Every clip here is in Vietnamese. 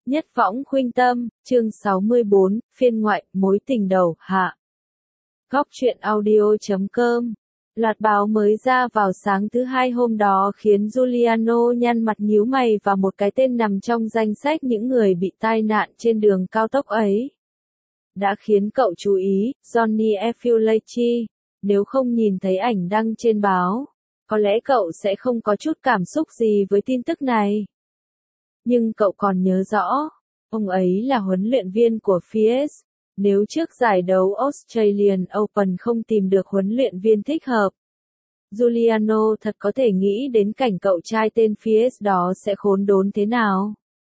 Nhất võng khuynh tâm, chương 64, phiên ngoại, mối tình đầu, hạ. Góc truyện audio.com. Loạt báo mới ra vào sáng thứ Hai hôm đó khiến Giuliano nhăn mặt nhíu mày và một cái tên nằm trong danh sách những người bị tai nạn trên đường cao tốc ấy. Đã khiến cậu chú ý, Johnny Effiulecci. Nếu không nhìn thấy ảnh đăng trên báo, có lẽ cậu sẽ không có chút cảm xúc gì với tin tức này. Nhưng cậu còn nhớ rõ, ông ấy là huấn luyện viên của Fies. Nếu trước giải đấu Australian Open không tìm được huấn luyện viên thích hợp, Giuliano thật có thể nghĩ đến cảnh cậu trai tên Fies đó sẽ khốn đốn thế nào.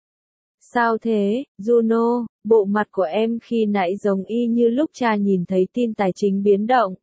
Sao thế, Juno, bộ mặt của em khi nãy giống y như lúc cha nhìn thấy tin tài chính biến động.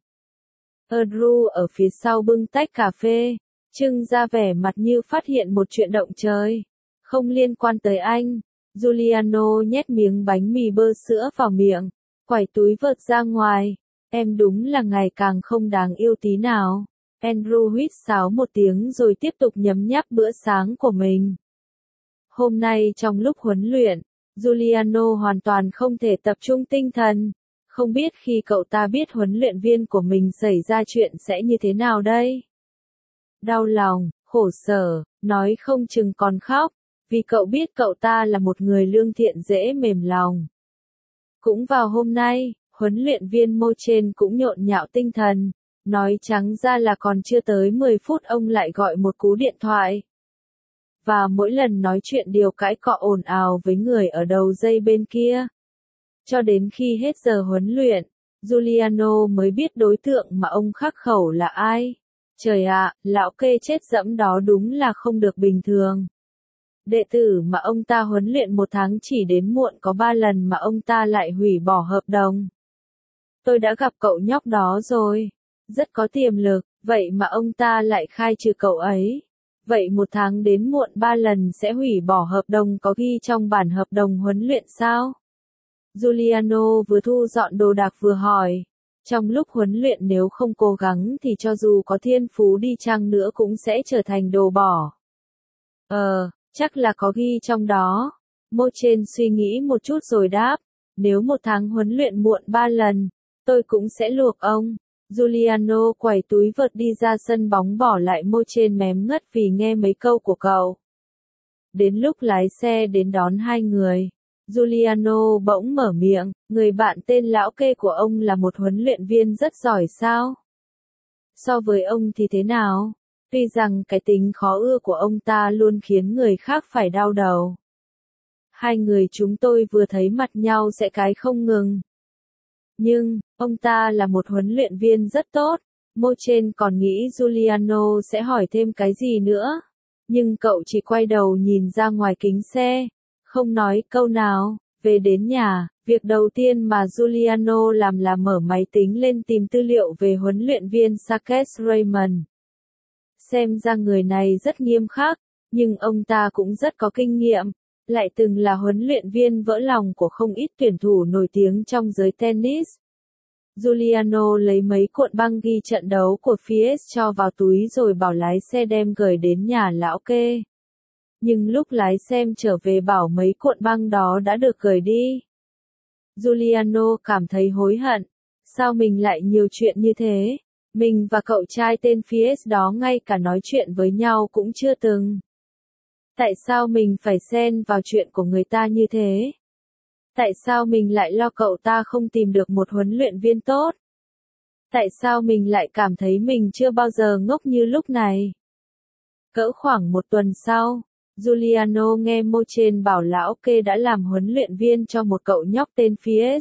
Drew ở phía sau bưng tách cà phê, trưng ra vẻ mặt như phát hiện một chuyện động trời. Không liên quan tới anh. Giuliano nhét miếng bánh mì bơ sữa vào miệng, quải túi vợt ra ngoài. Em đúng là ngày càng không đáng yêu tí nào. Andrew huýt sáo một tiếng rồi tiếp tục nhấm nháp bữa sáng của mình. Hôm nay trong lúc huấn luyện, Giuliano hoàn toàn không thể tập trung tinh thần. Không biết khi cậu ta biết huấn luyện viên của mình xảy ra chuyện sẽ như thế nào đây? Đau lòng, khổ sở, nói không chừng còn khóc. Vì cậu biết cậu ta là một người lương thiện dễ mềm lòng. Cũng vào hôm nay, huấn luyện viên Mochen cũng nhộn nhạo tinh thần. Nói trắng ra là còn chưa tới 10 phút ông lại gọi một cú điện thoại. Và mỗi lần nói chuyện điều cãi cọ ồn ào với người ở đầu dây bên kia. Cho đến khi hết giờ huấn luyện, Giuliano mới biết đối tượng mà ông khắc khẩu là ai. Trời ạ, lão kê chết dẫm đó đúng là không được bình thường. Đệ tử mà ông ta huấn luyện một tháng chỉ đến muộn có 3 lần mà ông ta lại hủy bỏ hợp đồng. Tôi đã gặp cậu nhóc đó rồi. Rất có tiềm lực, vậy mà ông ta lại khai trừ cậu ấy. Vậy một tháng đến muộn 3 lần sẽ hủy bỏ hợp đồng có ghi trong bản hợp đồng huấn luyện sao? Giuliano vừa thu dọn đồ đạc vừa hỏi. Trong lúc huấn luyện nếu không cố gắng thì cho dù có thiên phú đi chăng nữa cũng sẽ trở thành đồ bỏ. Chắc là có ghi trong đó. Mochen suy nghĩ một chút rồi đáp. Nếu một tháng huấn luyện muộn 3 lần, tôi cũng sẽ luộc ông. Giuliano quẩy túi vợt đi ra sân bóng bỏ lại Mochen mém ngất vì nghe mấy câu của cậu. Đến lúc lái xe đến đón hai người, Giuliano bỗng mở miệng, người bạn tên lão kê của ông là một huấn luyện viên rất giỏi sao? So với ông thì thế nào? Tuy rằng cái tính khó ưa của ông ta luôn khiến người khác phải đau đầu. Hai người chúng tôi vừa thấy mặt nhau sẽ cãi không ngừng. Nhưng, ông ta là một huấn luyện viên rất tốt. Mochen còn nghĩ Giuliano sẽ hỏi thêm cái gì nữa. Nhưng cậu chỉ quay đầu nhìn ra ngoài kính xe. Không nói câu nào. Về đến nhà, việc đầu tiên mà Giuliano làm là mở máy tính lên tìm tư liệu về huấn luyện viên Sarkis Raymond. Xem ra người này rất nghiêm khắc, nhưng ông ta cũng rất có kinh nghiệm, lại từng là huấn luyện viên vỡ lòng của không ít tuyển thủ nổi tiếng trong giới tennis. Giuliano lấy mấy cuộn băng ghi trận đấu của Fies cho vào túi rồi bảo lái xe đem gửi đến nhà lão kê. Nhưng lúc lái xe trở về bảo mấy cuộn băng đó đã được gửi đi. Giuliano cảm thấy hối hận. Sao mình lại nhiều chuyện như thế? Mình và cậu trai tên Fies đó ngay cả nói chuyện với nhau cũng chưa từng. Tại sao mình phải xen vào chuyện của người ta như thế? Tại sao mình lại lo cậu ta không tìm được một huấn luyện viên tốt? Tại sao mình lại cảm thấy mình chưa bao giờ ngốc như lúc này? Cỡ khoảng một tuần sau, Giuliano nghe Mochen bảo lão kê đã làm huấn luyện viên cho một cậu nhóc tên Fies.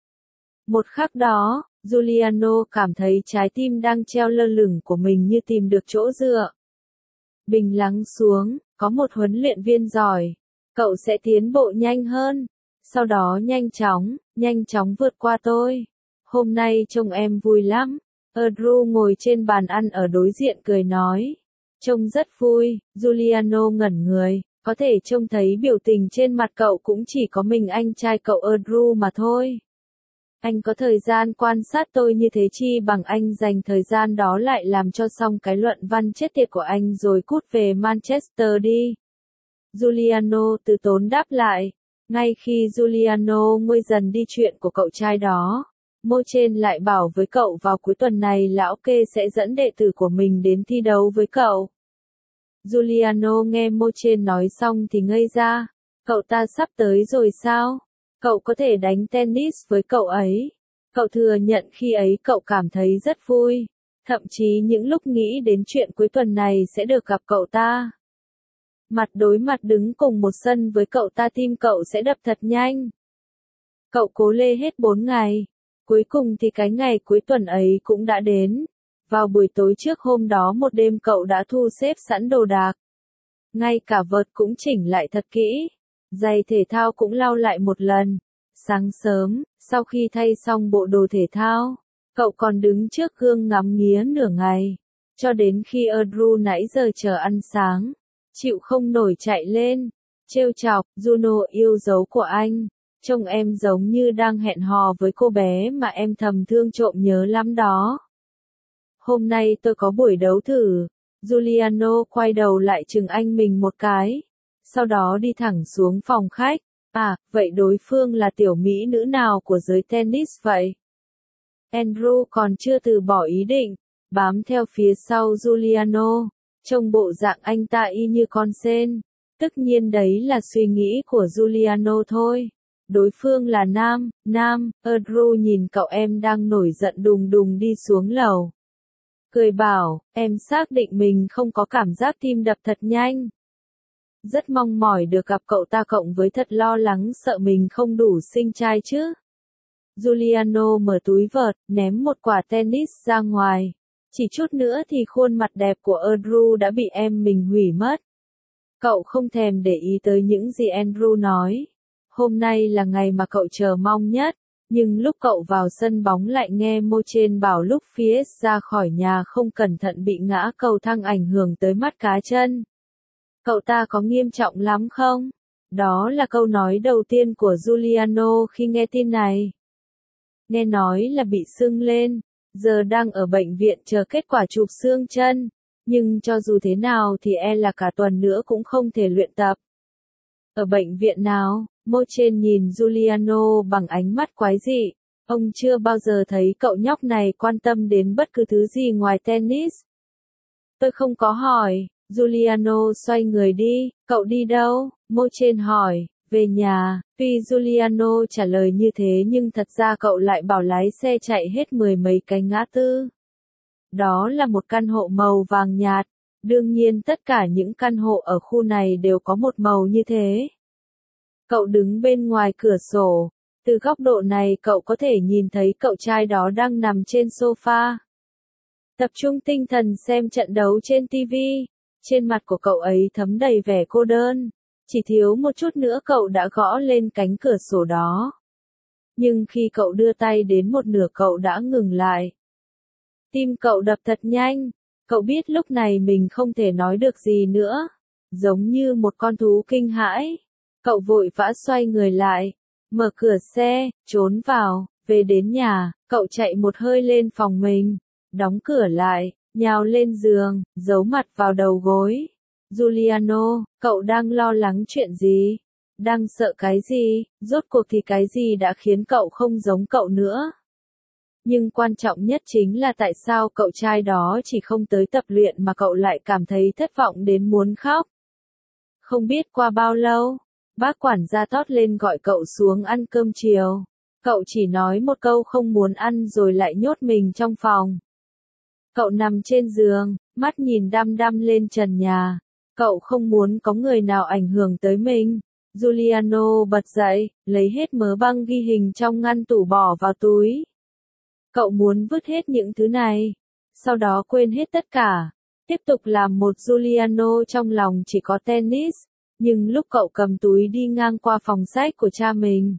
Một khắc đó, Giuliano cảm thấy trái tim đang treo lơ lửng của mình như tìm được chỗ dựa. Bình lắng xuống, có một huấn luyện viên giỏi, cậu sẽ tiến bộ nhanh hơn. Sau đó nhanh chóng vượt qua tôi. Hôm nay trông em vui lắm. Drew ngồi trên bàn ăn ở đối diện cười nói. Trông rất vui. Giuliano ngẩn người, có thể trông thấy biểu tình trên mặt cậu cũng chỉ có mình anh trai cậu Drew mà thôi. Anh có thời gian quan sát tôi như thế chi bằng anh dành thời gian đó lại làm cho xong cái luận văn chết tiệt của anh rồi cút về Manchester đi. Giuliano từ tốn đáp lại. Ngay khi Giuliano nguôi dần đi chuyện của cậu trai đó, Mochen lại bảo với cậu vào cuối tuần này lão kê sẽ dẫn đệ tử của mình đến thi đấu với cậu. Giuliano nghe Mochen nói xong thì ngây ra, cậu ta sắp tới rồi sao? Cậu có thể đánh tennis với cậu ấy. Cậu thừa nhận khi ấy cậu cảm thấy rất vui, thậm chí những lúc nghĩ đến chuyện cuối tuần này sẽ được gặp cậu ta. Mặt đối mặt đứng cùng một sân với cậu ta, tim cậu sẽ đập thật nhanh. Cậu cố lê hết 4 ngày. Cuối cùng thì cái ngày cuối tuần ấy cũng đã đến. Vào buổi tối trước hôm đó một đêm cậu đã thu xếp sẵn đồ đạc. Ngay cả vợt cũng chỉnh lại thật kỹ. Giày thể thao cũng lau lại một lần. Sáng sớm, sau khi thay xong bộ đồ thể thao, cậu còn đứng trước gương ngắm nghía nửa ngày. Cho đến khi Andrew nãy giờ chờ ăn sáng, chịu không nổi chạy lên, trêu chọc, Juno yêu dấu của anh. Trông em giống như đang hẹn hò với cô bé mà em thầm thương trộm nhớ lắm đó. Hôm nay tôi có buổi đấu thử. Giuliano quay đầu lại chừng anh mình một cái. Sau đó đi thẳng xuống phòng khách. À, vậy đối phương là tiểu mỹ nữ nào của giới tennis vậy? Andrew còn chưa từ bỏ ý định, bám theo phía sau Giuliano. Trông bộ dạng anh ta y như con sên. Tất nhiên đấy là suy nghĩ của Giuliano thôi. Đối phương là nam, Andrew nhìn cậu em đang nổi giận đùng đùng đi xuống lầu. Cười bảo, em xác định mình không có cảm giác tim đập thật nhanh. Rất mong mỏi được gặp cậu ta cộng với thật lo lắng sợ mình không đủ xinh trai chứ. Giuliano mở túi vợt, ném một quả tennis ra ngoài. Chỉ chút nữa thì khuôn mặt đẹp của Andrew đã bị em mình hủy mất. Cậu không thèm để ý tới những gì Andrew nói. Hôm nay là ngày mà cậu chờ mong nhất, nhưng lúc cậu vào sân bóng lại nghe Mochen bảo lúc Fies ra khỏi nhà không cẩn thận bị ngã cầu thang ảnh hưởng tới mắt cá chân. Cậu ta có nghiêm trọng lắm không? Đó là câu nói đầu tiên của Giuliano khi nghe tin này. Nghe nói là bị sưng lên, giờ đang ở bệnh viện chờ kết quả chụp xương chân, nhưng cho dù thế nào thì là cả tuần nữa cũng không thể luyện tập. Ở bệnh viện nào? Mochen nhìn Giuliano bằng ánh mắt quái dị. Ông chưa bao giờ thấy cậu nhóc này quan tâm đến bất cứ thứ gì ngoài tennis. Tôi không có hỏi. Giuliano xoay người đi. Cậu đi đâu? Mochen hỏi. Về nhà. Tuy Giuliano trả lời như thế nhưng thật ra cậu lại bảo lái xe chạy hết 10 mấy cái ngã tư. Đó là một căn hộ màu vàng nhạt. Đương nhiên tất cả những căn hộ ở khu này đều có một màu như thế. Cậu đứng bên ngoài cửa sổ. Từ góc độ này cậu có thể nhìn thấy cậu trai đó đang nằm trên sofa. Tập trung tinh thần xem trận đấu trên TV. Trên mặt của cậu ấy thấm đầy vẻ cô đơn. Chỉ thiếu một chút nữa cậu đã gõ lên cánh cửa sổ đó. Nhưng khi cậu đưa tay đến một nửa cậu đã ngừng lại. Tim cậu đập thật nhanh. Cậu biết lúc này mình không thể nói được gì nữa. Giống như một con thú kinh hãi. Cậu vội vã xoay người lại, mở cửa xe, trốn vào, về đến nhà, cậu chạy một hơi lên phòng mình, đóng cửa lại, nhào lên giường, giấu mặt vào đầu gối. Giuliano, cậu đang lo lắng chuyện gì? Đang sợ cái gì? Rốt cuộc thì cái gì đã khiến cậu không giống cậu nữa? Nhưng quan trọng nhất chính là tại sao cậu trai đó chỉ không tới tập luyện mà cậu lại cảm thấy thất vọng đến muốn khóc. Không biết qua bao lâu, bác quản gia tót lên gọi cậu xuống ăn cơm chiều. Cậu chỉ nói một câu không muốn ăn rồi lại nhốt mình trong phòng. Cậu nằm trên giường, mắt nhìn đăm đăm lên trần nhà. Cậu không muốn có người nào ảnh hưởng tới mình. Giuliano bật dậy, lấy hết mớ băng ghi hình trong ngăn tủ bỏ vào túi. Cậu muốn vứt hết những thứ này. Sau đó quên hết tất cả. Tiếp tục làm một Giuliano trong lòng chỉ có tennis. Nhưng lúc cậu cầm túi đi ngang qua phòng sách của cha mình,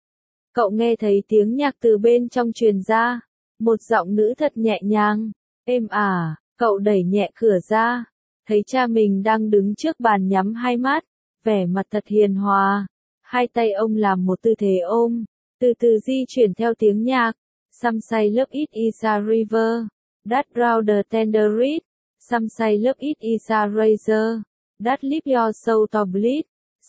cậu nghe thấy tiếng nhạc từ bên trong truyền ra. Một giọng nữ thật nhẹ nhàng, êm ả. Cậu đẩy nhẹ cửa ra, thấy cha mình đang đứng trước bàn nhắm hai mắt, vẻ mặt thật hiền hòa. Hai tay ông làm một tư thế ôm, từ từ di chuyển theo tiếng nhạc. Some love it is a river, that drown the tender reed. Some love it is a razor, that leave your soul to bleed.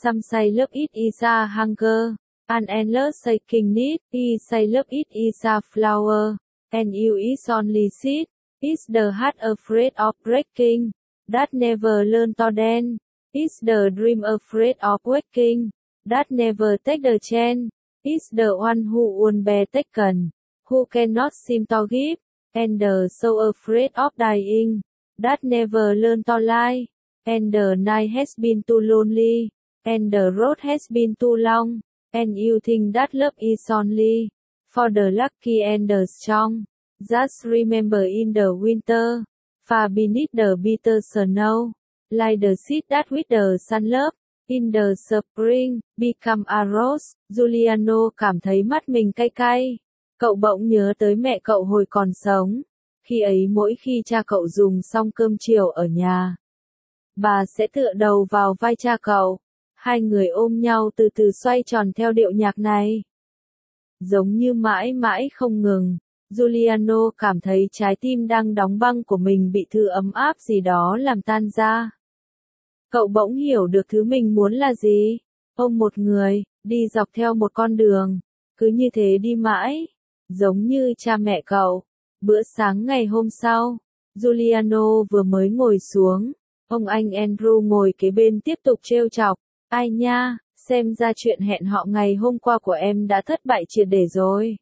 Some say love it is a hunger. An endless aching need. I say love it is a flower. And you is only seed. Is the heart afraid of breaking? That never learn to dance. Is the dream afraid of waking? That never take the chance. Is the one who won't be taken. Who cannot seem to give. And the so afraid of dying. That never learn to lie. And the night has been too lonely. And the road has been too long. And you think that love is only for the lucky and the strong. Just remember in the winter, far beneath the bitter snow, like the seed that with the sun love, in the spring, become a rose. Giuliano cảm thấy mắt mình cay cay. Cậu bỗng nhớ tới mẹ cậu hồi còn sống. Khi ấy mỗi khi cha cậu dùng xong cơm chiều ở nhà, bà sẽ tựa đầu vào vai cha cậu. Hai người ôm nhau từ từ xoay tròn theo điệu nhạc này. Giống như mãi mãi không ngừng, Giuliano cảm thấy trái tim đang đóng băng của mình bị thứ ấm áp gì đó làm tan ra. Cậu bỗng hiểu được thứ mình muốn là gì. Ôm một người, đi dọc theo một con đường, cứ như thế đi mãi, giống như cha mẹ cậu. Bữa sáng ngày hôm sau, Giuliano vừa mới ngồi xuống, ông anh Andrew ngồi kế bên tiếp tục trêu chọc. Ai nha, xem ra chuyện hẹn họ ngày hôm qua của em đã thất bại triệt để rồi.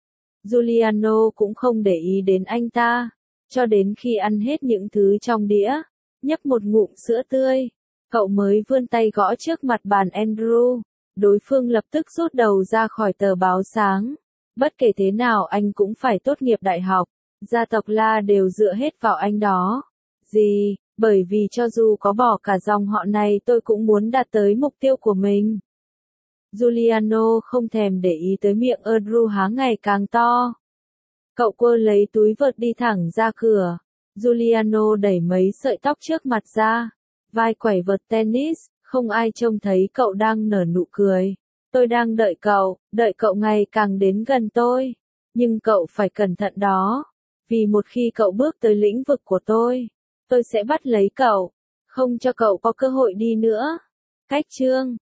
Giuliano cũng không để ý đến anh ta, cho đến khi ăn hết những thứ trong đĩa, nhấp một ngụm sữa tươi, cậu mới vươn tay gõ trước mặt bàn Andrew. Đối phương lập tức rút đầu ra khỏi tờ báo sáng. Bất kể thế nào anh cũng phải tốt nghiệp đại học, gia tộc La đều dựa hết vào anh đó. Gì? Bởi vì cho dù có bỏ cả dòng họ này tôi cũng muốn đạt tới mục tiêu của mình. Giuliano không thèm để ý tới miệng Andrew há ngày càng to. Cậu quơ lấy túi vợt đi thẳng ra cửa. Giuliano đẩy mấy sợi tóc trước mặt ra. Vai quẩy vợt tennis, không ai trông thấy cậu đang nở nụ cười. Tôi đang đợi cậu ngày càng đến gần tôi. Nhưng cậu phải cẩn thận đó. Vì một khi cậu bước tới lĩnh vực của tôi sẽ bắt lấy cậu, không cho cậu có cơ hội đi nữa. Cách chương